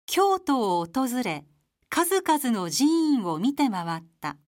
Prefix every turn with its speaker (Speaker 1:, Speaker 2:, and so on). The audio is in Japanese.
Speaker 1: 京都を訪れ、数々の寺院を見て回った。